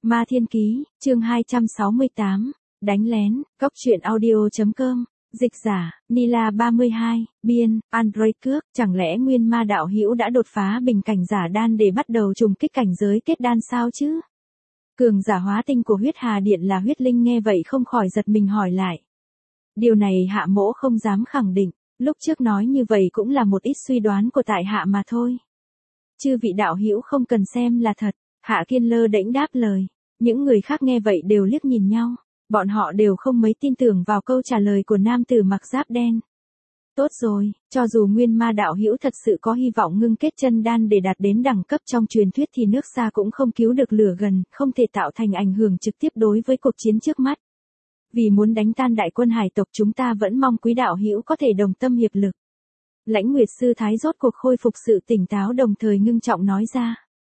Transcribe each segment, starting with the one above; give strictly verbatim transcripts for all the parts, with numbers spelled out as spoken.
Ma Thiên Ký, chương hai trăm sáu mươi tám, đánh lén, Cốc truyện audio.com, dịch giả, Nila ba mươi hai, biên, Android cước, chẳng lẽ nguyên ma đạo hữu đã đột phá bình cảnh giả đan để bắt đầu trùng kích cảnh giới kết đan sao chứ? Cường giả hóa tinh của huyết hà điện là huyết linh nghe vậy không khỏi giật mình hỏi lại. Điều này hạ mỗ không dám khẳng định, lúc trước nói như vậy cũng là một ít suy đoán của tại hạ mà thôi. Chư vị đạo hữu không cần xem là thật, Hạ Kiên lơ đễnh đáp lời. Những người khác nghe vậy đều liếc nhìn nhau, bọn họ đều không mấy tin tưởng vào câu trả lời của nam tử mặc giáp đen. Tốt rồi, cho dù nguyên ma đạo hữu thật sự có hy vọng ngưng kết chân đan để đạt đến đẳng cấp trong truyền thuyết thì nước xa cũng không cứu được lửa gần, không thể tạo thành ảnh hưởng trực tiếp đối với cuộc chiến trước mắt. Vì muốn đánh tan đại quân hải tộc chúng ta vẫn mong quý đạo hữu có thể đồng tâm hiệp lực. Lãnh Nguyệt sư thái rốt cuộc khôi phục sự tỉnh táo đồng thời ngưng trọng nói ra.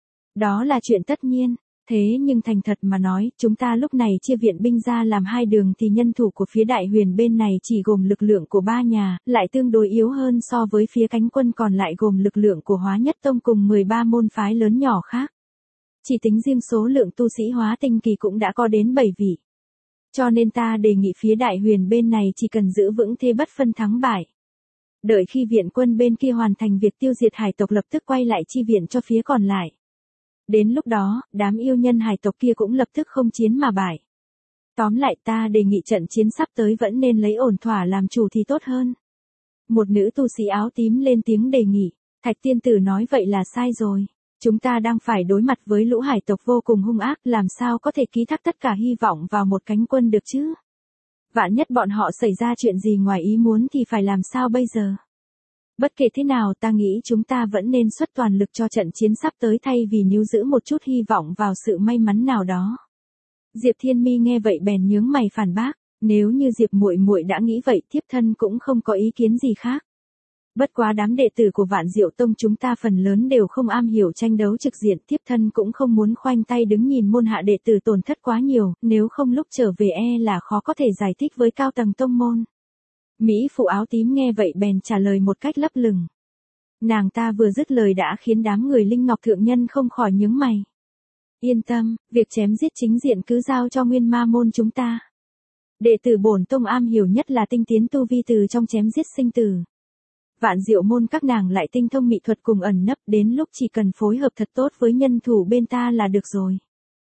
Đó là chuyện tất nhiên. Thế nhưng thành thật mà nói, chúng ta lúc này chia viện binh ra làm hai đường thì nhân thủ của phía đại huyền bên này chỉ gồm lực lượng của ba nhà, lại tương đối yếu hơn so với phía cánh quân còn lại gồm lực lượng của Hóa Nhất Tông cùng mười ba môn phái lớn nhỏ khác. Chỉ tính riêng số lượng tu sĩ hóa tinh kỳ cũng đã có đến bảy vị. Cho nên ta đề nghị phía đại huyền bên này chỉ cần giữ vững thế bất phân thắng bại. Đợi khi viện quân bên kia hoàn thành việc tiêu diệt hải tộc lập tức quay lại chi viện cho phía còn lại. Đến lúc đó, đám yêu nhân hải tộc kia cũng lập tức không chiến mà bại. Tóm lại ta đề nghị trận chiến sắp tới vẫn nên lấy ổn thỏa làm chủ thì tốt hơn. Một nữ tu sĩ áo tím lên tiếng đề nghị, Thạch tiên tử nói vậy là sai rồi. Chúng ta đang phải đối mặt với lũ hải tộc vô cùng hung ác, làm sao có thể ký thác tất cả hy vọng vào một cánh quân được chứ? Vạn nhất bọn họ xảy ra chuyện gì ngoài ý muốn thì phải làm sao bây giờ? Bất kể thế nào ta nghĩ chúng ta vẫn nên xuất toàn lực cho trận chiến sắp tới thay vì níu giữ một chút hy vọng vào sự may mắn nào đó. Diệp Thiên Mi nghe vậy bèn nhướng mày phản bác, nếu như Diệp muội muội đã nghĩ vậy thiếp thân cũng không có ý kiến gì khác. Bất quá đám đệ tử của Vạn Diệu Tông chúng ta phần lớn đều không am hiểu tranh đấu trực diện, thiếp thân cũng không muốn khoanh tay đứng nhìn môn hạ đệ tử tổn thất quá nhiều, nếu không lúc trở về e là khó có thể giải thích với cao tầng tông môn. Mỹ phụ áo tím nghe vậy bèn trả lời một cách lấp lửng. Nàng ta vừa dứt lời đã khiến đám người Linh Ngọc Thượng Nhân không khỏi nhướng mày. Yên tâm, việc chém giết chính diện cứ giao cho nguyên ma môn chúng ta. Đệ tử bổn tông am hiểu nhất là tinh tiến tu vi từ trong chém giết sinh tử. Vạn Diệu môn các nàng lại tinh thông mỹ thuật cùng ẩn nấp, đến lúc chỉ cần phối hợp thật tốt với nhân thủ bên ta là được rồi.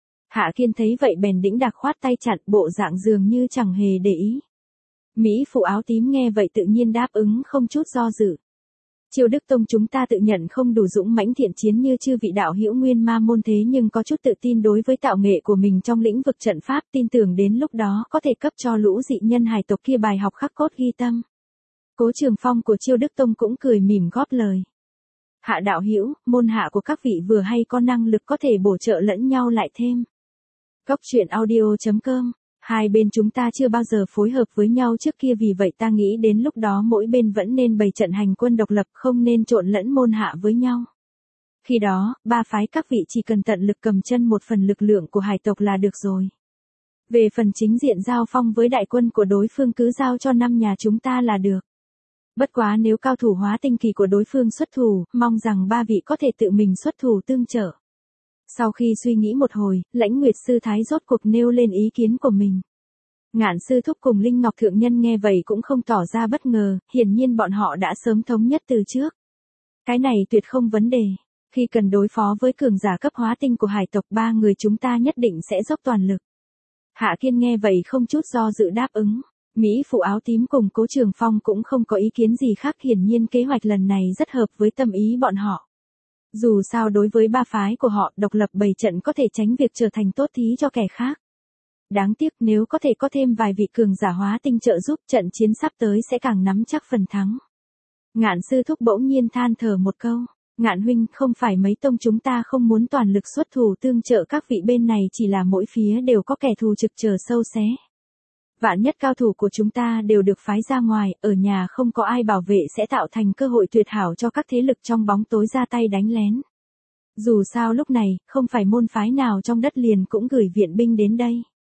Hạ Kiên thấy vậy bèn đĩnh đạc khoát tay chặn, bộ dạng dường như chẳng hề để ý. Mỹ phụ áo tím nghe vậy tự nhiên đáp ứng không chút do dự. Triều Đức Tông chúng ta tự nhận không đủ dũng mãnh thiện chiến như chư vị đạo hữu nguyên ma môn thế nhưng có chút tự tin đối với tạo nghệ của mình trong lĩnh vực trận pháp, tin tưởng đến lúc đó có thể cấp cho lũ dị nhân hải tộc kia bài học khắc cốt ghi tâm. Cố Trường Phong của Triều Đức Tông cũng cười mỉm góp lời. Hạ đạo hữu, môn hạ của các vị vừa hay có năng lực có thể bổ trợ lẫn nhau lại thêm. Cốc truyện audio.com. Hai bên chúng ta chưa bao giờ phối hợp với nhau trước kia, vì vậy ta nghĩ đến lúc đó mỗi bên vẫn nên bày trận hành quân độc lập, không nên trộn lẫn môn hạ với nhau. Khi đó, ba phái các vị chỉ cần tận lực cầm chân một phần lực lượng của hải tộc là được rồi. Về phần chính diện giao phong với đại quân của đối phương cứ giao cho năm nhà chúng ta là được. Bất quá nếu cao thủ hóa tinh kỳ của đối phương xuất thủ, mong rằng ba vị có thể tự mình xuất thủ tương trợ. Sau khi suy nghĩ một hồi, Lãnh Nguyệt sư thái rốt cuộc nêu lên ý kiến của mình. Ngạn sư thúc cùng Linh Ngọc Thượng Nhân nghe vậy cũng không tỏ ra bất ngờ, hiển nhiên bọn họ đã sớm thống nhất từ trước. Cái này tuyệt không vấn đề, khi cần đối phó với cường giả cấp hóa tinh của hải tộc ba người chúng ta nhất định sẽ dốc toàn lực. Hạ Kiên nghe vậy không chút do dự đáp ứng, Mỹ phụ áo tím cùng Cố Trường Phong cũng không có ý kiến gì khác, hiển nhiên kế hoạch lần này rất hợp với tâm ý bọn họ. Dù sao đối với ba phái của họ, độc lập bày trận có thể tránh việc trở thành tốt thí cho kẻ khác. Đáng tiếc nếu có thể có thêm vài vị cường giả hóa tinh trợ giúp, trận chiến sắp tới sẽ càng nắm chắc phần thắng. Ngạn sư thúc bỗng nhiên than thở một câu. Ngạn huynh, không phải mấy tông chúng ta không muốn toàn lực xuất thủ tương trợ các vị bên này, chỉ là mỗi phía đều có kẻ thù trực chờ sâu xé. Vạn nhất cao thủ của chúng ta đều được phái ra ngoài, ở nhà không có ai bảo vệ sẽ tạo thành cơ hội tuyệt hảo cho các thế lực trong bóng tối ra tay đánh lén. Dù sao lúc này, không phải môn phái nào trong đất liền cũng gửi viện binh đến đây.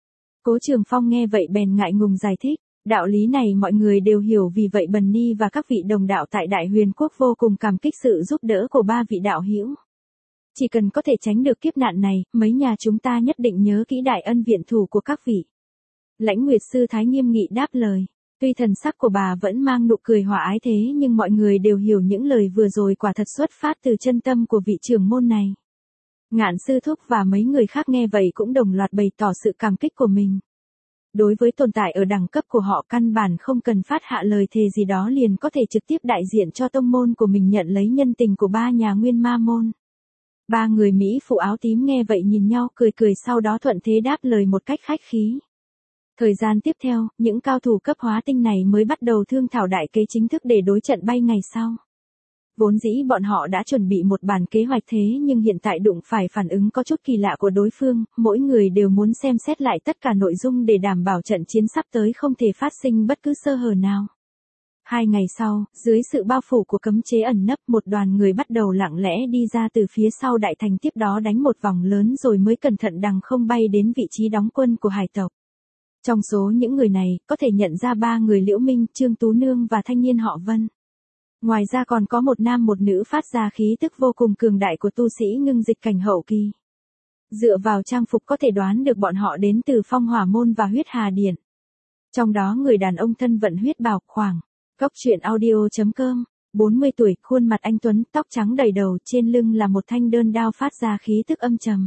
Cố Trường Phong nghe vậy bèn ngại ngùng giải thích, đạo lý này mọi người đều hiểu, vì vậy Bần Ni và các vị đồng đạo tại Đại Huyền Quốc vô cùng cảm kích sự giúp đỡ của ba vị đạo hữu. Chỉ cần có thể tránh được kiếp nạn này, mấy nhà chúng ta nhất định nhớ kỹ đại ân viện thủ của các vị. Lãnh Nguyệt sư thái nghiêm nghị đáp lời. Tuy thần sắc của bà vẫn mang nụ cười hòa ái thế nhưng mọi người đều hiểu những lời vừa rồi quả thật xuất phát từ chân tâm của vị trưởng môn này. Ngạn sư thúc và mấy người khác nghe vậy cũng đồng loạt bày tỏ sự cảm kích của mình. Đối với tồn tại ở đẳng cấp của họ căn bản không cần phát hạ lời thề gì đó liền có thể trực tiếp đại diện cho tông môn của mình nhận lấy nhân tình của ba nhà Nguyên Ma môn. Ba người Mỹ phụ áo tím nghe vậy nhìn nhau cười cười sau đó thuận thế đáp lời một cách khách khí. Thời gian tiếp theo, những cao thủ cấp hóa tinh này mới bắt đầu thương thảo đại kế chính thức để đối trận bay ngày sau. Vốn dĩ bọn họ đã chuẩn bị một bản kế hoạch thế nhưng hiện tại đụng phải phản ứng có chút kỳ lạ của đối phương, mỗi người đều muốn xem xét lại tất cả nội dung để đảm bảo trận chiến sắp tới không thể phát sinh bất cứ sơ hở nào. Hai ngày sau, dưới sự bao phủ của cấm chế ẩn nấp một đoàn người bắt đầu lặng lẽ đi ra từ phía sau đại thành tiếp đó đánh một vòng lớn rồi mới cẩn thận đằng không bay đến vị trí đóng quân của hải tộc. Trong số những người này, có thể nhận ra ba người Liễu Minh, Trương Tú Nương và thanh niên họ Vân. Ngoài ra còn có một nam một nữ phát ra khí tức vô cùng cường đại của tu sĩ ngưng dịch cảnh hậu kỳ. Dựa vào trang phục có thể đoán được bọn họ đến từ Phong Hỏa Môn và Huyết Hà Điện. Trong đó người đàn ông thân vận huyết bào khoảng. Góc truyện audio chấm com, bốn mươi tuổi, khuôn mặt anh tuấn, tóc trắng đầy đầu, trên lưng là một thanh đơn đao phát ra khí tức âm trầm.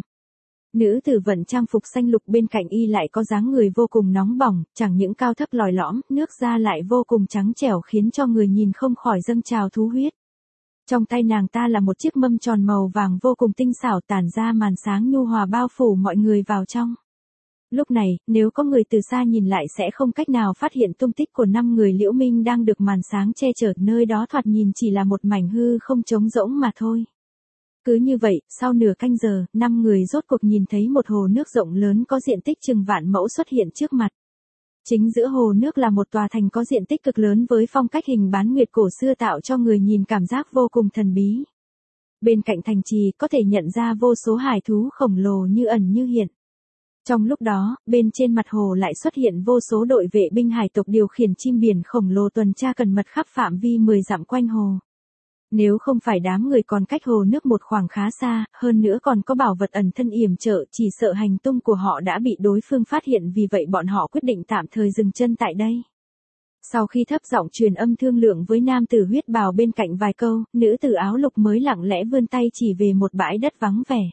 Nữ tử vận trang phục xanh lục bên cạnh y lại có dáng người vô cùng nóng bỏng, chẳng những cao thấp lòi lõm, nước da lại vô cùng trắng trẻo khiến cho người nhìn không khỏi dâng trào thú huyết. Trong tay nàng ta là một chiếc mâm tròn màu vàng vô cùng tinh xảo tản ra màn sáng nhu hòa bao phủ mọi người vào trong. Lúc này, nếu có người từ xa nhìn lại sẽ không cách nào phát hiện tung tích của năm người Liễu Minh đang được màn sáng che chở, nơi đó thoạt nhìn chỉ là một mảnh hư không trống rỗng mà thôi. Cứ như vậy, sau nửa canh giờ, năm người rốt cuộc nhìn thấy một hồ nước rộng lớn có diện tích chừng vạn mẫu xuất hiện trước mặt. Chính giữa hồ nước là một tòa thành có diện tích cực lớn với phong cách hình bán nguyệt cổ xưa tạo cho người nhìn cảm giác vô cùng thần bí. Bên cạnh thành trì có thể nhận ra vô số hải thú khổng lồ như ẩn như hiện. Trong lúc đó, bên trên mặt hồ lại xuất hiện vô số đội vệ binh hải tộc điều khiển chim biển khổng lồ tuần tra cẩn mật khắp phạm vi mười dặm quanh hồ. Nếu không phải đám người còn cách hồ nước một khoảng khá xa, hơn nữa còn có bảo vật ẩn thân yểm trợ, chỉ sợ hành tung của họ đã bị đối phương phát hiện, vì vậy bọn họ quyết định tạm thời dừng chân tại đây. Sau khi thấp giọng truyền âm thương lượng với nam tử huyết bào bên cạnh vài câu, nữ tử áo lục mới lặng lẽ vươn tay chỉ về một bãi đất vắng vẻ.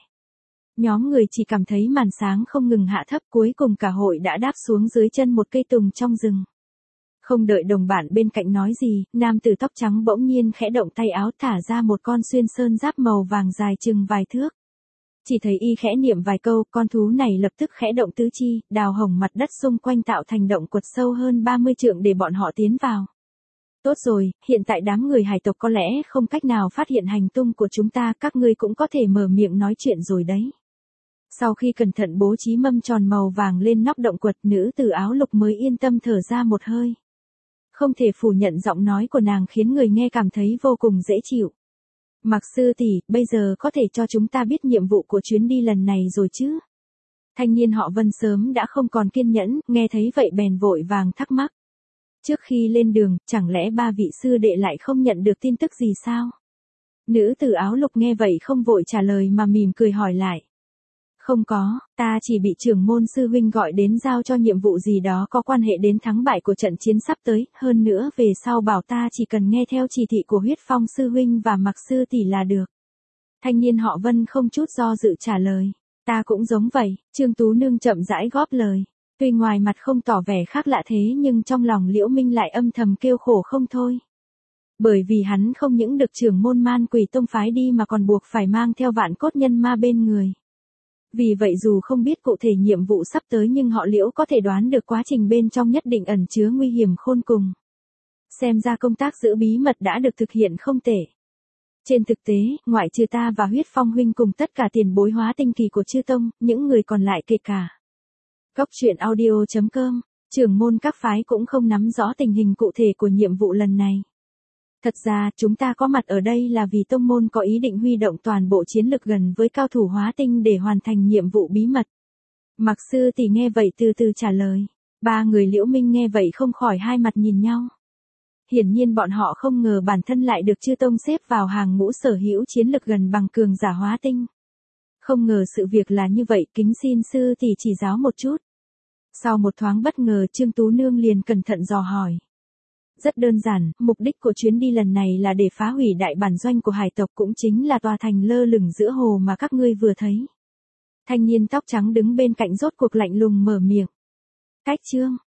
Nhóm người chỉ cảm thấy màn sáng không ngừng hạ thấp, cuối cùng cả hội đã đáp xuống dưới chân một cây tùng trong rừng. Không đợi đồng bạn bên cạnh nói gì, nam tử tóc trắng bỗng nhiên khẽ động tay áo thả ra một con xuyên sơn giáp màu vàng dài chừng vài thước. Chỉ thấy y khẽ niệm vài câu, con thú này lập tức khẽ động tứ chi, đào hồng mặt đất xung quanh tạo thành động quật sâu hơn ba mươi trượng để bọn họ tiến vào. Tốt rồi, hiện tại đám người hải tộc có lẽ không cách nào phát hiện hành tung của chúng ta, các ngươi cũng có thể mở miệng nói chuyện rồi đấy. Sau khi cẩn thận bố trí mâm tròn màu vàng lên nóc động quật, nữ tử áo lục mới yên tâm thở ra một hơi. Không thể phủ nhận giọng nói của nàng khiến người nghe cảm thấy vô cùng dễ chịu. Mặc sư tỷ, bây giờ có thể cho chúng ta biết nhiệm vụ của chuyến đi lần này rồi chứ? Thanh niên họ Vân sớm đã không còn kiên nhẫn, nghe thấy vậy bèn vội vàng thắc mắc. Trước khi lên đường, chẳng lẽ ba vị sư đệ lại không nhận được tin tức gì sao? Nữ tử áo lục nghe vậy không vội trả lời mà mỉm cười hỏi lại. Không có, ta chỉ bị trưởng môn sư huynh gọi đến giao cho nhiệm vụ gì đó có quan hệ đến thắng bại của trận chiến sắp tới, hơn nữa về sau bảo ta chỉ cần nghe theo chỉ thị của huyết phong sư huynh và mặc sư tỷ là được. Thanh niên họ Vân không chút do dự trả lời. Ta cũng giống vậy, Trương Tú Nương chậm rãi góp lời. Tuy ngoài mặt không tỏ vẻ khác lạ thế nhưng trong lòng Liễu Minh lại âm thầm kêu khổ không thôi. Bởi vì hắn không những được trưởng môn Man Quỷ Tông phái đi mà còn buộc phải mang theo vạn cốt nhân ma bên người. Vì vậy dù không biết cụ thể nhiệm vụ sắp tới nhưng họ Liễu có thể đoán được quá trình bên trong nhất định ẩn chứa nguy hiểm khôn cùng. Xem ra công tác giữ bí mật đã được thực hiện không tệ. Trên thực tế, ngoại trừ ta và huyết phong huynh cùng tất cả tiền bối hóa tinh kỳ của chư tông, những người còn lại kể cả. Góc truyện audio chấm com, trưởng môn các phái cũng không nắm rõ tình hình cụ thể của nhiệm vụ lần này. Thật ra, chúng ta có mặt ở đây là vì tông môn có ý định huy động toàn bộ chiến lực gần với cao thủ hóa tinh để hoàn thành nhiệm vụ bí mật. Mặc sư tỷ nghe vậy từ từ trả lời. Ba người Liễu Minh nghe vậy không khỏi hai mặt nhìn nhau. Hiển nhiên bọn họ không ngờ bản thân lại được chư tông xếp vào hàng ngũ sở hữu chiến lực gần bằng cường giả hóa tinh. Không ngờ sự việc là như vậy, kính xin sư tỷ chỉ giáo một chút. Sau một thoáng bất ngờ, Trương Tú Nương liền cẩn thận dò hỏi. Rất đơn giản, mục đích của chuyến đi lần này là để phá hủy đại bản doanh của hải tộc, cũng chính là tòa thành lơ lửng giữa hồ mà các ngươi vừa thấy. Thanh niên tóc trắng đứng bên cạnh rốt cuộc lạnh lùng mở miệng. Cách chương